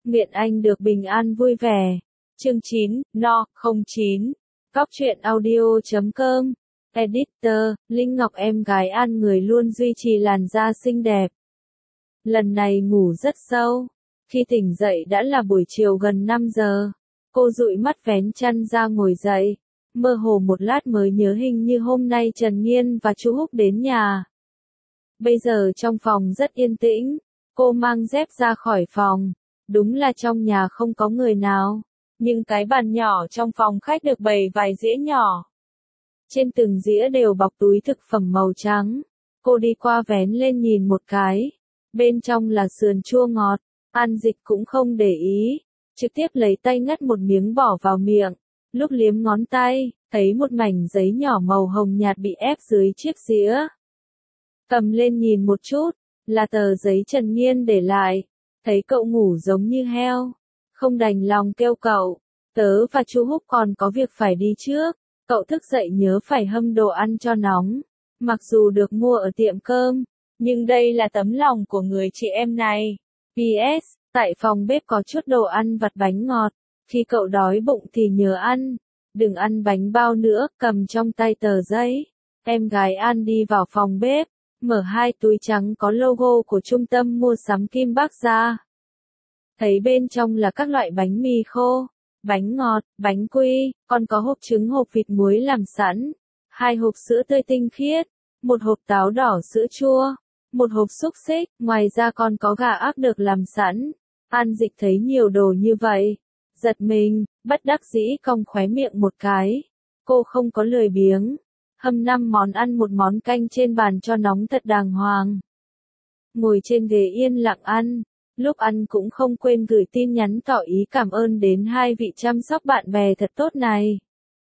nguyện anh được bình an vui vẻ. Chương 9, No, 09. Cóc truyện audio.com. Editor, Linh Ngọc em gái An người luôn duy trì làn da xinh đẹp. Lần này ngủ rất sâu. Khi tỉnh dậy đã là buổi chiều gần 5 giờ. Cô dụi mắt vén chăn ra ngồi dậy. Mơ hồ một lát mới nhớ hình như hôm nay Trần Nghiên và chú Húc đến nhà. Bây giờ trong phòng rất yên tĩnh. Cô mang dép ra khỏi phòng. Đúng là trong nhà không có người nào. Nhưng cái bàn nhỏ trong phòng khách được bày vài dĩa nhỏ. Trên từng dĩa đều bọc túi thực phẩm màu trắng. Cô đi qua vén lên nhìn một cái. Bên trong là sườn chua ngọt. An Dịch cũng không để ý. Trực tiếp lấy tay ngắt một miếng bỏ vào miệng. Lúc liếm ngón tay, thấy một mảnh giấy nhỏ màu hồng nhạt bị ép dưới chiếc dĩa. Cầm lên nhìn một chút, là tờ giấy Trần Nghiên để lại. Thấy cậu ngủ giống như heo. Không đành lòng kêu cậu. Tớ và chú Húc còn có việc phải đi trước. Cậu thức dậy nhớ phải hâm đồ ăn cho nóng. Mặc dù được mua ở tiệm cơm, nhưng đây là tấm lòng của người chị em này. PS, tại phòng bếp có chút đồ ăn vặt bánh ngọt. Khi cậu đói bụng thì nhớ ăn. Đừng ăn bánh bao nữa, cầm trong tay tờ giấy. Em gái An đi vào phòng bếp, mở hai túi trắng có logo của trung tâm mua sắm Kim Bắc ra. Thấy bên trong là các loại bánh mì khô, bánh ngọt, bánh quy, còn có hộp trứng hộp vịt muối làm sẵn, 2 hộp sữa tươi tinh khiết, 1 hộp táo đỏ sữa chua, 1 hộp xúc xích, ngoài ra còn có gà ác được làm sẵn. An Dịch thấy nhiều đồ như vậy, giật mình, bất đắc dĩ cong khóe miệng một cái. Cô không có lười biếng, hâm 5 món ăn một món canh trên bàn cho nóng thật đàng hoàng. Ngồi trên ghế yên lặng ăn. Lúc ăn cũng không quên gửi tin nhắn tỏ ý cảm ơn đến 2 vị chăm sóc bạn bè thật tốt này.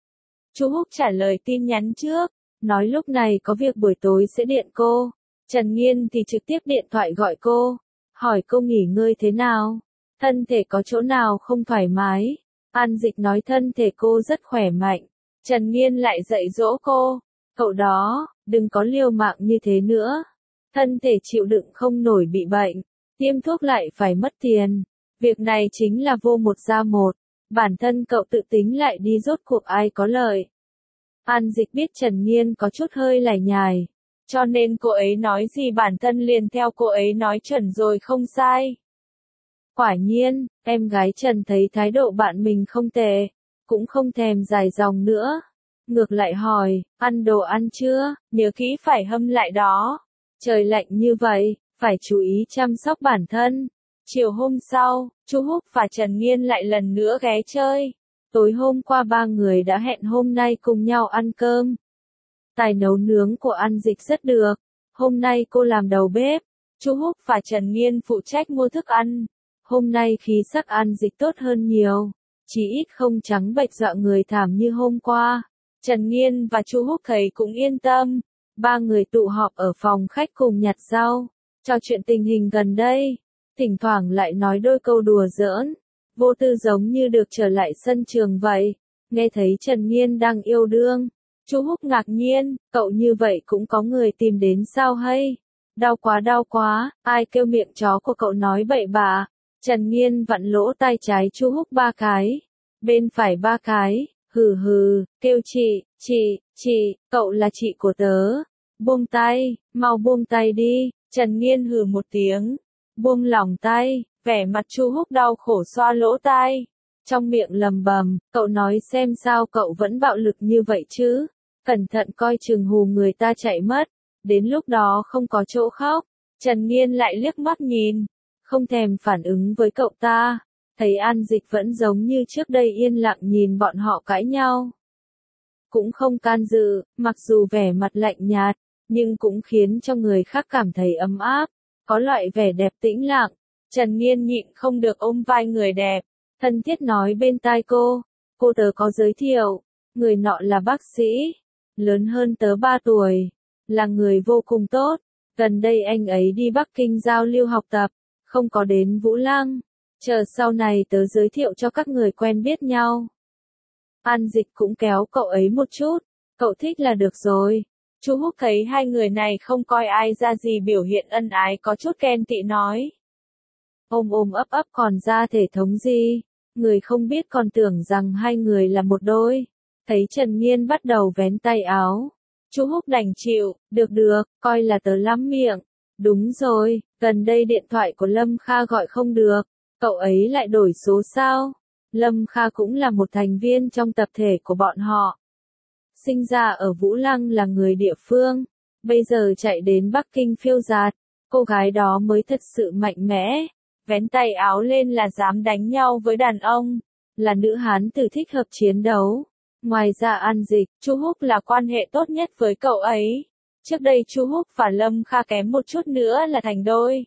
Chú Húc trả lời tin nhắn trước, nói lúc này có việc buổi tối sẽ điện cô. Trần Nghiên thì trực tiếp điện thoại gọi cô, hỏi cô nghỉ ngơi thế nào, thân thể có chỗ nào không thoải mái. An Dịch nói thân thể cô rất khỏe mạnh. Trần Nghiên lại dạy dỗ cô, cậu đó, đừng có liều mạng như thế nữa. Thân thể chịu đựng không nổi bị bệnh. Tiêm thuốc lại phải mất tiền. Việc này chính là vô một ra một. Bản thân cậu tự tính lại đi rốt cuộc ai có lợi. An Dịch biết Trần Nghiên có chút hơi lải nhải. Cho nên cô ấy nói gì bản thân liền theo cô ấy nói chuẩn rồi không sai. Quả nhiên, em gái Trần thấy thái độ bạn mình không tệ. Cũng không thèm dài dòng nữa. Ngược lại hỏi, ăn đồ ăn chưa, nhớ kỹ phải hâm lại đó. Trời lạnh như vậy. Phải chú ý chăm sóc bản thân. Chiều hôm sau, chú Húc và Trần Nghiên lại lần nữa ghé chơi. Tối hôm qua 3 người đã hẹn hôm nay cùng nhau ăn cơm. Tài nấu nướng của An Dịch rất được. Hôm nay cô làm đầu bếp. Chú Húc và Trần Nghiên phụ trách mua thức ăn. Hôm nay khí sắc An Dịch tốt hơn nhiều. Chỉ ít không trắng bệch dọa người thảm như hôm qua. Trần Nghiên và chú Húc thấy cũng yên tâm. 3 người tụ họp ở phòng khách cùng nhặt rau. Trò chuyện tình hình gần đây, thỉnh thoảng lại nói đôi câu đùa giỡn, vô tư giống như được trở lại sân trường vậy. Nghe thấy Trần Nghiên đang yêu đương, chú Húc ngạc nhiên, cậu như vậy cũng có người tìm đến sao hay? Đau quá, ai kêu miệng chó của cậu nói bậy bạ. Trần Nghiên vặn lỗ tai trái chú Húc 3 cái, bên phải 3 cái, hừ hừ, kêu chị, cậu là chị của tớ. Buông tay, mau buông tay đi. Trần Nghiên hừ một tiếng, buông lỏng tay, vẻ mặt chú Húc đau khổ xoa lỗ tai. Trong miệng lầm bầm, cậu nói xem sao cậu vẫn bạo lực như vậy chứ. Cẩn thận coi chừng hù người ta chạy mất. Đến lúc đó không có chỗ khóc. Trần Nghiên lại liếc mắt nhìn, không thèm phản ứng với cậu ta. Thấy An Dịch vẫn giống như trước đây yên lặng nhìn bọn họ cãi nhau. Cũng không can dự, mặc dù vẻ mặt lạnh nhạt. Nhưng cũng khiến cho người khác cảm thấy ấm áp, có loại vẻ đẹp tĩnh lặng. Trần Nghiên nhịn không được ôm vai người đẹp, thân thiết nói bên tai cô tớ có giới thiệu, người nọ là bác sĩ, lớn hơn tớ 3 tuổi, là người vô cùng tốt, gần đây anh ấy đi Bắc Kinh giao lưu học tập, không có đến Vũ Lăng, chờ sau này tớ giới thiệu cho các người quen biết nhau. An Dịch cũng kéo cậu ấy một chút, cậu thích là được rồi. Chú Húc thấy hai người này không coi ai ra gì biểu hiện ân ái có chút ghen tị nói. ôm ôm ấp ấp còn ra thể thống gì, người không biết còn tưởng rằng hai người là một đôi. Thấy Trần Nghiên bắt đầu vén tay áo, Chu Húc đành chịu, được được, coi là tớ lắm miệng. Đúng rồi, gần đây điện thoại của Lâm Kha gọi không được, cậu ấy lại đổi số sao? Lâm Kha cũng là một thành viên trong tập thể của bọn họ. Sinh ra ở Vũ Lăng là người địa phương, bây giờ chạy đến Bắc Kinh phiêu dạt, cô gái đó mới thật sự mạnh mẽ, vén tay áo lên là dám đánh nhau với đàn ông, là nữ hán tử thích hợp chiến đấu. Ngoài ra An Dịch, Chu Húc là quan hệ tốt nhất với cậu ấy. Trước đây Chu Húc và Lâm Kha kém một chút nữa là thành đôi.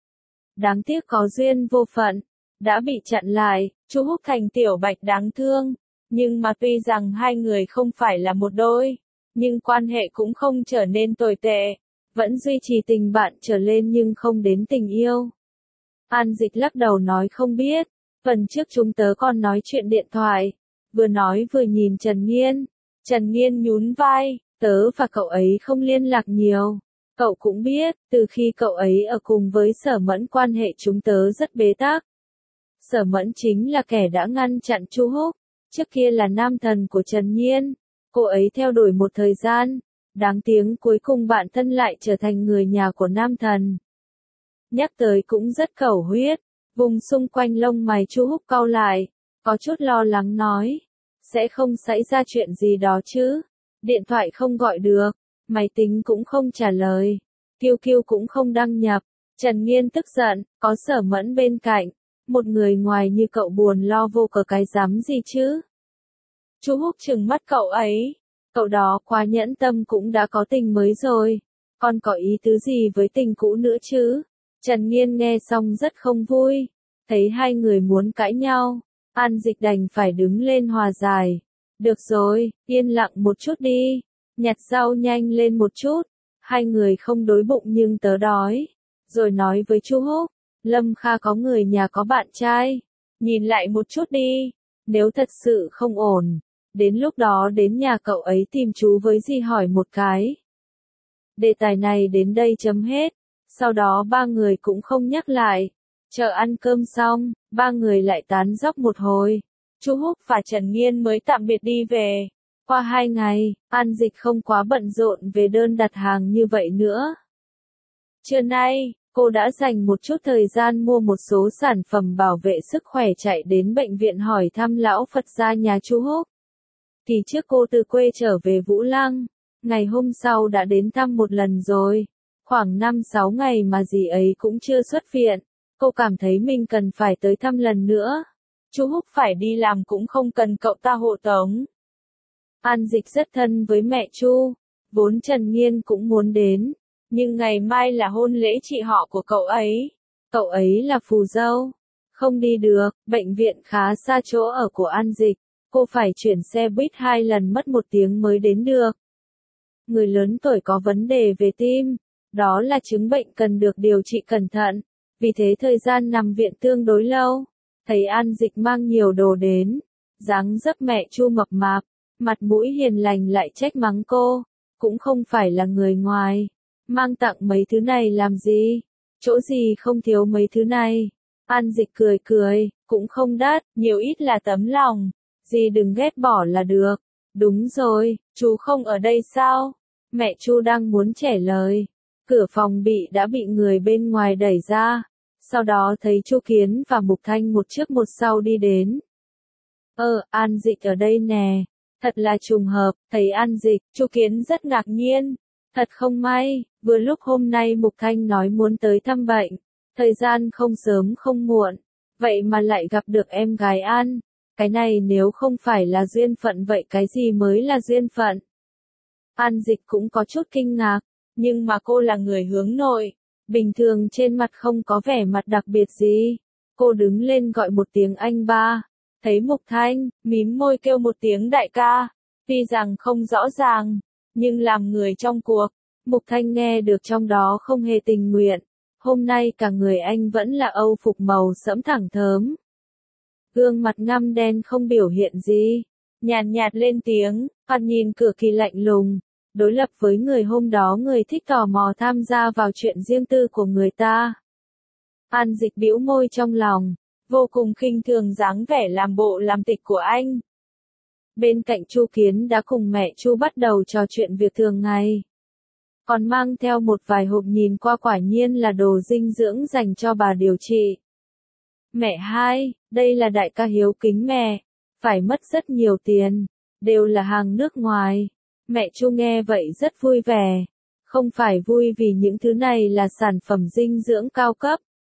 Đáng tiếc có duyên vô phận, đã bị chặn lại, Chu Húc thành tiểu bạch đáng thương. Nhưng mà tuy rằng hai người không phải là một đôi, nhưng quan hệ cũng không trở nên tồi tệ, vẫn duy trì tình bạn trở lên nhưng không đến tình yêu. An Dịch lắc đầu nói không biết, phần trước chúng tớ còn nói chuyện điện thoại, vừa nói vừa nhìn Trần Nghiên. Trần Nghiên nhún vai, tớ và cậu ấy không liên lạc nhiều. Cậu cũng biết, từ khi cậu ấy ở cùng với Sở Mẫn quan hệ chúng tớ rất bế tắc. Sở Mẫn chính là kẻ đã ngăn chặn Chu Húc, trước kia là nam thần của Trần Nghiên, cô ấy theo đuổi một thời gian, đáng tiếng cuối cùng bạn thân lại trở thành người nhà của nam thần. Nhắc tới cũng rất khẩu huyết, vùng xung quanh lông mày Chu Húc cau lại, có chút lo lắng nói, sẽ không xảy ra chuyện gì đó chứ, điện thoại không gọi được, máy tính cũng không trả lời, QQ cũng không đăng nhập. Trần Nghiên tức giận, có Sở Mẫn bên cạnh, một người ngoài như cậu buồn lo vô cớ cái dám gì chứ. Chu Húc trừng mắt cậu ấy, cậu đó quá nhẫn tâm cũng đã có tình mới rồi, còn có ý tứ gì với tình cũ nữa chứ. Trần Nghiên nghe xong rất không vui, thấy hai người muốn cãi nhau, An Dịch đành phải đứng lên hòa giải. Được rồi, yên lặng một chút đi, nhặt rau nhanh lên một chút, hai người không đối bụng nhưng tớ đói. Rồi nói với Chu Húc, Lâm Kha có người nhà có bạn trai, nhìn lại một chút đi, nếu thật sự không ổn, đến lúc đó đến nhà cậu ấy tìm chú với gì hỏi một cái. Đề tài này đến đây chấm hết, sau đó ba người cũng không nhắc lại. Chờ ăn cơm xong, ba người lại tán dóc một hồi. Chu Húc và Trần Nghiên mới tạm biệt đi về. Qua 2 ngày, An Dịch không quá bận rộn về đơn đặt hàng như vậy nữa. Trưa nay, cô đã dành một chút thời gian mua một số sản phẩm bảo vệ sức khỏe chạy đến bệnh viện hỏi thăm lão Phật gia nhà Chu Húc. Thì trước cô từ quê trở về Vũ Lăng, ngày hôm sau đã đến thăm một lần rồi. Khoảng 5-6 ngày mà dì ấy cũng chưa xuất viện. Cô cảm thấy mình cần phải tới thăm lần nữa. Chu Húc phải đi làm cũng không cần cậu ta hộ tống. An Dịch rất thân với mẹ Chu, vốn Trần Nghiên cũng muốn đến, nhưng ngày mai là hôn lễ chị họ của cậu ấy. Cậu ấy là phù dâu, không đi được, bệnh viện khá xa chỗ ở của An Dịch, cô phải chuyển xe buýt 2 lần mất 1 tiếng mới đến được. Người lớn tuổi có vấn đề về tim, đó là chứng bệnh cần được điều trị cẩn thận. Vì thế thời gian nằm viện tương đối lâu, thấy An Dịch mang nhiều đồ đến, dáng dấp mẹ Chu mập mạp, mặt mũi hiền lành lại trách mắng cô, cũng không phải là người ngoài, mang tặng mấy thứ này làm gì, chỗ gì không thiếu mấy thứ này. An Dịch cười cười, cũng không đắt, nhiều ít là tấm lòng, dì đừng ghét bỏ là được. Đúng rồi, chú không ở đây sao? Mẹ Chu đang muốn trả lời. Cửa phòng đã bị người bên ngoài đẩy ra, sau đó thấy Chu Kiến và Mục Thanh một trước một sau đi đến. An Dịch ở đây nè, thật là trùng hợp, thấy An Dịch, Chu Kiến rất ngạc nhiên, thật không may, vừa lúc hôm nay Mục Thanh nói muốn tới thăm bệnh, thời gian không sớm không muộn, vậy mà lại gặp được em gái An, cái này nếu không phải là duyên phận vậy cái gì mới là duyên phận. An Dịch cũng có chút kinh ngạc. Nhưng mà cô là người hướng nội, bình thường trên mặt không có vẻ mặt đặc biệt gì. Cô đứng lên gọi một tiếng anh ba, thấy Mục Thanh, mím môi kêu một tiếng đại ca, tuy rằng không rõ ràng, nhưng làm người trong cuộc, Mục Thanh nghe được trong đó không hề tình nguyện. Hôm nay cả người anh vẫn là âu phục màu sẫm thẳng thớm. Gương mặt ngăm đen không biểu hiện gì, nhàn nhạt lên tiếng, còn nhìn cực kỳ lạnh lùng. Đối lập với người hôm đó người thích tò mò tham gia vào chuyện riêng tư của người ta. An Dịch bĩu môi trong lòng, vô cùng khinh thường dáng vẻ làm bộ làm tịch của anh. Bên cạnh Chu Kiến đã cùng mẹ Chu bắt đầu trò chuyện việc thường ngày. Còn mang theo một vài hộp nhìn qua quả nhiên là đồ dinh dưỡng dành cho bà điều trị. Mẹ hai, đây là đại ca hiếu kính mẹ, phải mất rất nhiều tiền, đều là hàng nước ngoài. Mẹ Chu nghe vậy rất vui vẻ, không phải vui vì những thứ này là sản phẩm dinh dưỡng cao cấp,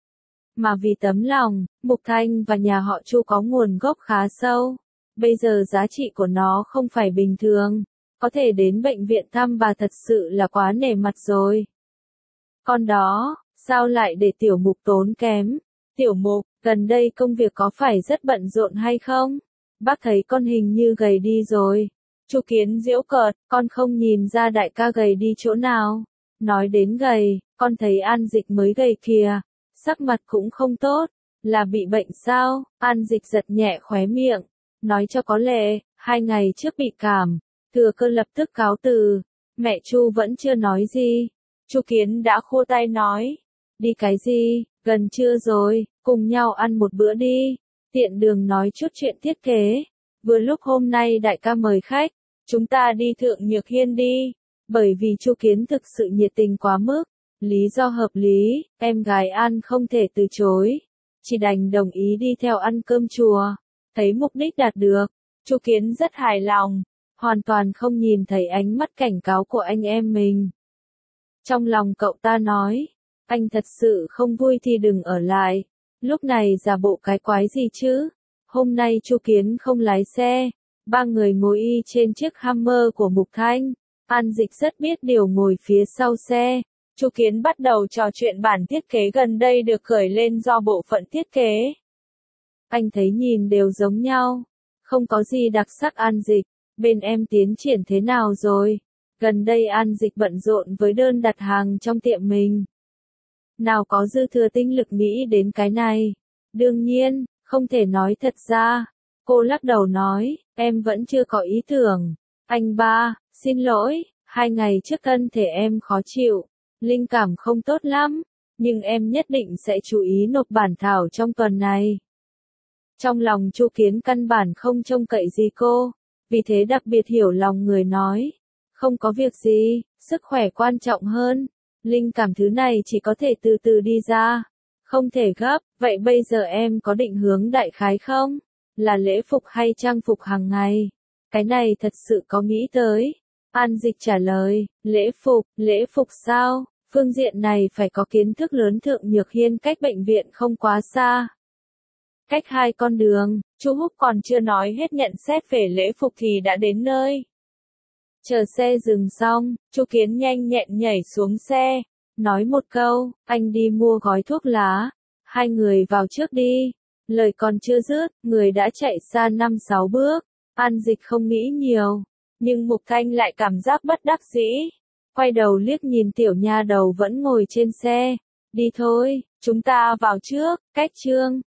mà vì tấm lòng. Mục Thanh và nhà họ Chu có nguồn gốc khá sâu, bây giờ giá trị của nó không phải bình thường, có thể đến bệnh viện thăm bà thật sự là quá nể mặt rồi. Con đó, sao lại để Tiểu Mục tốn kém? Tiểu Mục, gần đây công việc có phải rất bận rộn hay không? Bác thấy con hình như gầy đi rồi. Chu Kiến giễu cợt, con không nhìn ra đại ca gầy đi chỗ nào. Nói đến gầy, con thấy An Dịch mới gầy kìa, sắc mặt cũng không tốt, là bị bệnh sao? An Dịch giật nhẹ khóe miệng, nói cho có lệ, 2 ngày trước bị cảm, thừa cơ lập tức cáo từ. Mẹ Chu vẫn chưa nói gì. Chu Kiến đã khô tay nói, đi cái gì, gần trưa rồi, cùng nhau ăn một bữa đi, tiện đường nói chút chuyện thiết kế. Vừa lúc hôm nay đại ca mời khách, chúng ta đi Thượng Nhược Hiên đi, bởi vì Chu Kiến thực sự nhiệt tình quá mức, lý do hợp lý, em gái An không thể từ chối, chỉ đành đồng ý đi theo ăn cơm chùa. Thấy mục đích đạt được, Chu Kiến rất hài lòng, hoàn toàn không nhìn thấy ánh mắt cảnh cáo của anh em mình. Trong lòng cậu ta nói, anh thật sự không vui thì đừng ở lại, lúc này giả bộ cái quái gì chứ? Hôm nay Chu Kiến không lái xe, 3 người ngồi y trên chiếc Hummer của Mục Thanh. An Dịch rất biết điều ngồi phía sau xe. Chu Kiến bắt đầu trò chuyện bản thiết kế gần đây được khởi lên do bộ phận thiết kế. Anh thấy nhìn đều giống nhau, không có gì đặc sắc. An Dịch, bên em tiến triển thế nào rồi? Gần đây An Dịch bận rộn với đơn đặt hàng trong tiệm mình. Nào có dư thừa tinh lực nghĩ đến cái này. Đương nhiên, không thể nói thật ra. Cô lắc đầu nói, em vẫn chưa có ý tưởng. Anh ba, xin lỗi, 2 ngày trước thân thể em khó chịu, linh cảm không tốt lắm, nhưng em nhất định sẽ chú ý nộp bản thảo trong tuần này. Trong lòng Chu Kiến căn bản không trông cậy gì cô, vì thế đặc biệt hiểu lòng người nói, không có việc gì, sức khỏe quan trọng hơn, linh cảm thứ này chỉ có thể từ từ đi ra, không thể gấp. Vậy bây giờ em có định hướng đại khái không? Là lễ phục hay trang phục hàng ngày? Cái này thật sự có nghĩ tới. An Dịch trả lời, lễ phục sao? Phương diện này phải có kiến thức lớn. Thượng Nhược Hiên cách bệnh viện không quá xa, cách 2 con đường. Chu Húc còn chưa nói hết nhận xét về lễ phục thì đã đến nơi. Chờ xe dừng xong, Chu Kiến nhanh nhẹn nhảy xuống xe, nói một câu, anh đi mua gói thuốc lá, 2 người vào trước đi. Lời còn chưa dứt, người đã chạy xa 5-6 bước. An Dịch không nghĩ nhiều, nhưng Mục Thanh lại cảm giác bất đắc dĩ. Quay đầu liếc nhìn tiểu nha đầu vẫn ngồi trên xe. Đi thôi, chúng ta vào trước. Cách chương